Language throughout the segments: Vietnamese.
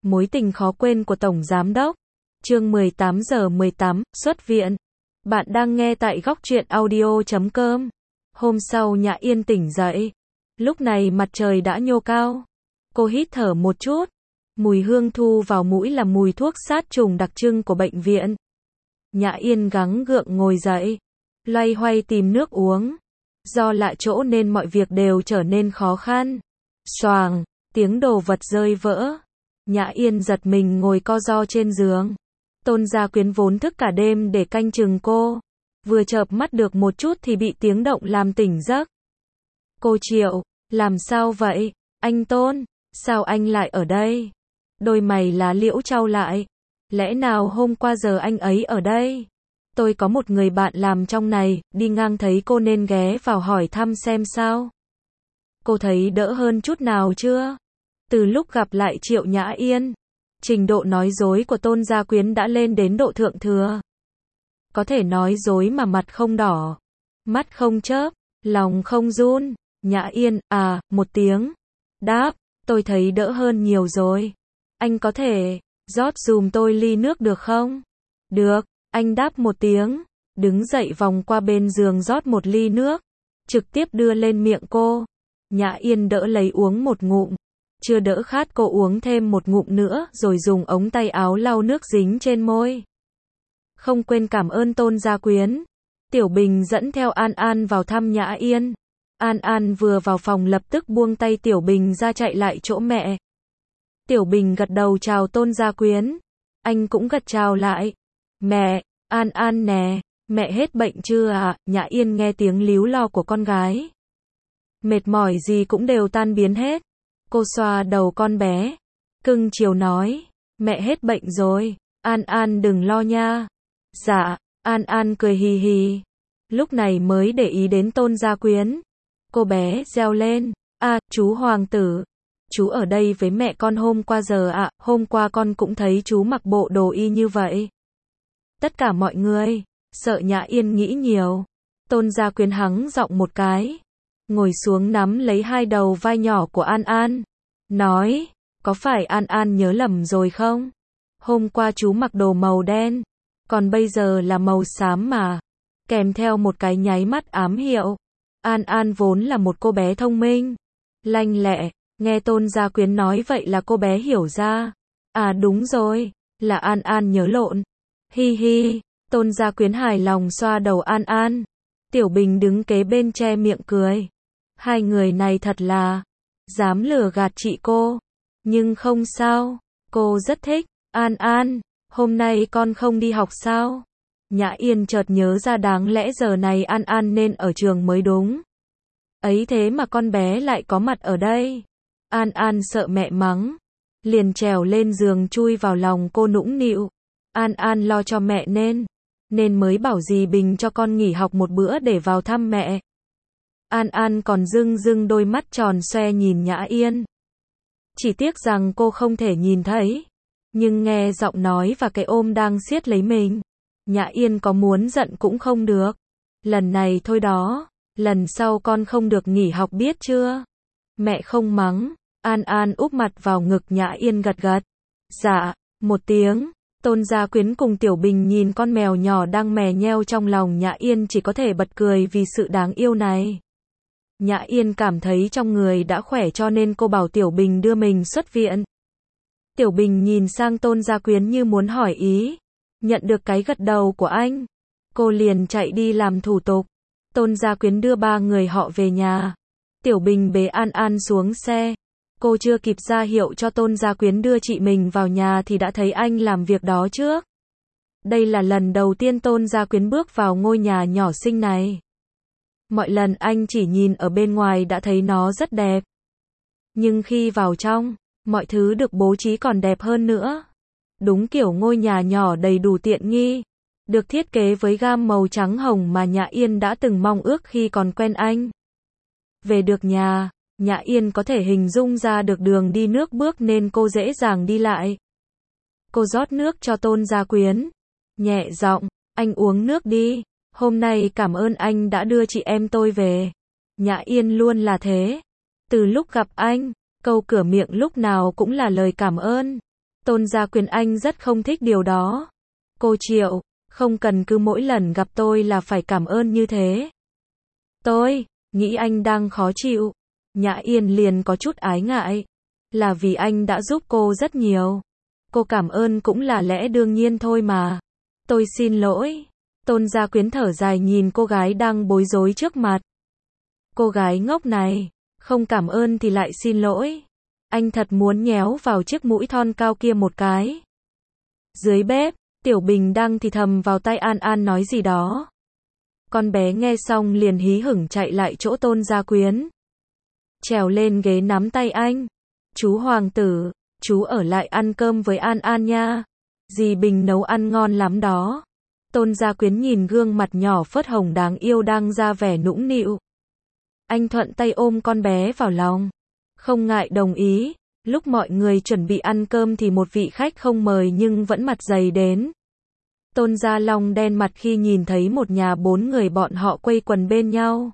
Mối tình khó quên của Tổng Giám Đốc. Chương 18 giờ 18, xuất viện. Bạn đang nghe tại góc truyện audio.com. Hôm sau Nhã Yên tỉnh dậy. Lúc này mặt trời đã nhô cao. Cô hít thở một chút. Mùi hương thu vào mũi là mùi thuốc sát trùng đặc trưng của bệnh viện. Nhã Yên gắng gượng ngồi dậy. Loay hoay tìm nước uống. Do lạ chỗ nên mọi việc đều trở nên khó khăn. Xoàng, tiếng đồ vật rơi vỡ. Nhã Yên giật mình ngồi co ro trên giường. Tôn Gia Quyến vốn thức cả đêm để canh chừng cô. Vừa chợp mắt được một chút thì bị tiếng động làm tỉnh giấc. Cô Triệu, làm sao vậy? Anh Tôn, sao anh lại ở đây? Đôi mày lá liễu chau lại. Lẽ nào hôm qua giờ anh ấy ở đây? Tôi có một người bạn làm trong này, đi ngang thấy cô nên ghé vào hỏi thăm xem sao. Cô thấy đỡ hơn chút nào chưa? Từ lúc gặp lại Triệu Nhã Yên, trình độ nói dối của Tôn Gia Quyến đã lên đến độ thượng thừa. Có thể nói dối mà mặt không đỏ, mắt không chớp, lòng không run. Nhã Yên, một tiếng. Đáp, tôi thấy đỡ hơn nhiều rồi. Anh có thể rót dùm tôi ly nước được không? Được, anh đáp một tiếng, đứng dậy vòng qua bên giường rót một ly nước, trực tiếp đưa lên miệng cô. Nhã Yên đỡ lấy uống một ngụm. Chưa đỡ khát cô uống thêm một ngụm nữa rồi dùng ống tay áo lau nước dính trên môi. Không quên cảm ơn Tôn Gia Quyến. Tiểu Bình dẫn theo An An vào thăm Nhã Yên. An An vừa vào phòng lập tức buông tay Tiểu Bình ra chạy lại chỗ mẹ. Tiểu Bình gật đầu chào Tôn Gia Quyến. Anh cũng gật chào lại. Mẹ, An An nè, mẹ hết bệnh chưa ạ? Nhã Yên nghe tiếng líu lo của con gái. Mệt mỏi gì cũng đều tan biến hết. Cô xoa đầu con bé, cưng chiều nói, mẹ hết bệnh rồi, An An đừng lo nha. Dạ, An An cười hì hì, lúc này mới để ý đến Tôn Gia Quyến. Cô bé reo lên, chú Hoàng tử, chú ở đây với mẹ con hôm qua giờ ạ, hôm qua con cũng thấy chú mặc bộ đồ y như vậy. Tất cả mọi người, sợ Nhã Yên nghĩ nhiều. Tôn Gia Quyến hắng giọng một cái. Ngồi xuống nắm lấy hai đầu vai nhỏ của An An. Nói, có phải An An nhớ lầm rồi không? Hôm qua chú mặc đồ màu đen, còn bây giờ là màu xám mà. Kèm theo một cái nháy mắt ám hiệu. An An vốn là một cô bé thông minh, lanh lẹ, nghe Tôn Gia Quyến nói vậy là cô bé hiểu ra. Đúng rồi, là An An nhớ lộn. Hi hi, Tôn Gia Quyến hài lòng xoa đầu An An. Tiểu Bình đứng kế bên che miệng cười. Hai người này thật là dám lừa gạt chị cô. Nhưng không sao, cô rất thích. An An, hôm nay con không đi học sao? Nhã Yên chợt nhớ ra đáng lẽ giờ này An An nên ở trường mới đúng. Ấy thế mà con bé lại có mặt ở đây. An An sợ mẹ mắng, liền trèo lên giường chui vào lòng cô nũng nịu. An An lo cho mẹ nên mới bảo dì Bình cho con nghỉ học một bữa để vào thăm mẹ. An An còn rưng rưng đôi mắt tròn xoe nhìn Nhã Yên. Chỉ tiếc rằng cô không thể nhìn thấy, nhưng nghe giọng nói và cái ôm đang siết lấy mình. Nhã Yên có muốn giận cũng không được. Lần này thôi đó, lần sau con không được nghỉ học biết chưa? Mẹ không mắng. An An úp mặt vào ngực Nhã Yên gật gật. Dạ, một tiếng. Tôn Gia Quyến cùng Tiểu Bình nhìn con mèo nhỏ đang mè nheo trong lòng Nhã Yên chỉ có thể bật cười vì sự đáng yêu này. Nhã Yên cảm thấy trong người đã khỏe cho nên cô bảo Tiểu Bình đưa mình xuất viện. Tiểu Bình nhìn sang Tôn Gia Quyến như muốn hỏi ý. Nhận được cái gật đầu của anh, cô liền chạy đi làm thủ tục. Tôn Gia Quyến đưa ba người họ về nhà. Tiểu Bình bế An An xuống xe. Cô chưa kịp ra hiệu cho Tôn Gia Quyến đưa chị mình vào nhà thì đã thấy anh làm việc đó trước. Đây là lần đầu tiên Tôn Gia Quyến bước vào ngôi nhà nhỏ xinh này. Mọi lần anh chỉ nhìn ở bên ngoài đã thấy nó rất đẹp. Nhưng khi vào trong, mọi thứ được bố trí còn đẹp hơn nữa. Đúng kiểu ngôi nhà nhỏ đầy đủ tiện nghi. Được thiết kế với gam màu trắng hồng mà Nhã Yên đã từng mong ước khi còn quen anh. Về được nhà, Nhã Yên có thể hình dung ra được đường đi nước bước nên cô dễ dàng đi lại. Cô rót nước cho Tôn Gia Quyến. Nhẹ giọng, anh uống nước đi. Hôm nay cảm ơn anh đã đưa chị em tôi về. Nhã Yên luôn là thế. Từ lúc gặp anh, câu cửa miệng lúc nào cũng là lời cảm ơn. Tôn Gia Quyến anh rất không thích điều đó. Cô Triệu, không cần cứ mỗi lần gặp tôi là phải cảm ơn như thế. Tôi nghĩ anh đang khó chịu. Nhã Yên liền có chút ái ngại. Là vì anh đã giúp cô rất nhiều. Cô cảm ơn cũng là lẽ đương nhiên thôi mà. Tôi xin lỗi. Tôn Gia Quyến thở dài nhìn cô gái đang bối rối trước mặt. Cô gái ngốc này, không cảm ơn thì lại xin lỗi. Anh thật muốn nhéo vào chiếc mũi thon cao kia một cái. Dưới bếp, Tiểu Bình đang thì thầm vào tai An An nói gì đó. Con bé nghe xong liền hí hửng chạy lại chỗ Tôn Gia Quyến. Trèo lên ghế nắm tay anh. Chú Hoàng tử, chú ở lại ăn cơm với An An nha. Dì Bình nấu ăn ngon lắm đó. Tôn Gia Quyến nhìn gương mặt nhỏ phớt hồng đáng yêu đang ra vẻ nũng nịu. Anh thuận tay ôm con bé vào lòng. Không ngại đồng ý. Lúc mọi người chuẩn bị ăn cơm thì một vị khách không mời nhưng vẫn mặt dày đến. Tôn Gia Long đen mặt khi nhìn thấy một nhà 4 người bọn họ quây quần bên nhau.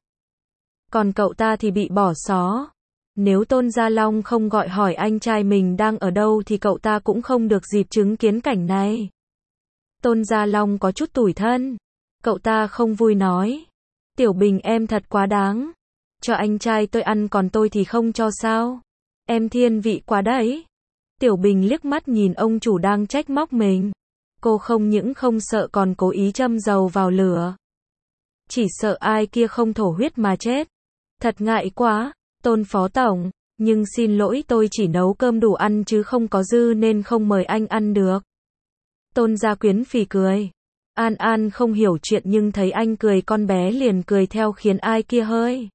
Còn cậu ta thì bị bỏ xó. Nếu Tôn Gia Long không gọi hỏi anh trai mình đang ở đâu thì cậu ta cũng không được dịp chứng kiến cảnh này. Tôn Gia Long có chút tủi thân. Cậu ta không vui nói. Tiểu Bình em thật quá đáng. Cho anh trai tôi ăn còn tôi thì không cho sao. Em thiên vị quá đấy. Tiểu Bình liếc mắt nhìn ông chủ đang trách móc mình. Cô không những không sợ còn cố ý châm dầu vào lửa. Chỉ sợ ai kia không thổ huyết mà chết. Thật ngại quá, Tôn Phó Tổng, nhưng xin lỗi tôi chỉ nấu cơm đủ ăn chứ không có dư nên không mời anh ăn được. Tôn Gia Quyến phì cười. An An không hiểu chuyện nhưng thấy anh cười con bé liền cười theo khiến ai kia hơi.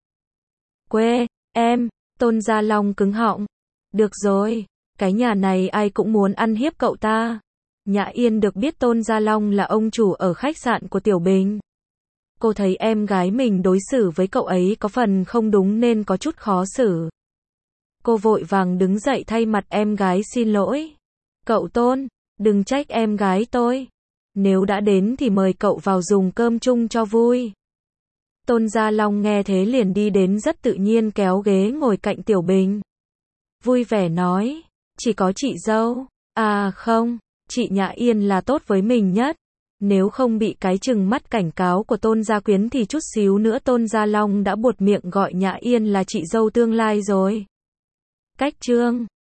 Quê, em, Tôn Gia Long cứng họng. Được rồi, cái nhà này ai cũng muốn ăn hiếp cậu ta. Nhã Yên được biết Tôn Gia Long là ông chủ ở khách sạn của Tiểu Bình. Cô thấy em gái mình đối xử với cậu ấy có phần không đúng nên có chút khó xử. Cô vội vàng đứng dậy thay mặt em gái xin lỗi. Cậu Tôn, đừng trách em gái tôi. Nếu đã đến thì mời cậu vào dùng cơm chung cho vui. Tôn Gia Long nghe thế liền đi đến rất tự nhiên kéo ghế ngồi cạnh Tiểu Bình. Vui vẻ nói, chỉ có chị dâu. À không, chị Nhã Yên là tốt với mình nhất. Nếu không bị cái chừng mắt cảnh cáo của Tôn Gia Quyến thì chút xíu nữa Tôn Gia Long đã buột miệng gọi Nhã Yên là chị dâu tương lai rồi. Cách chương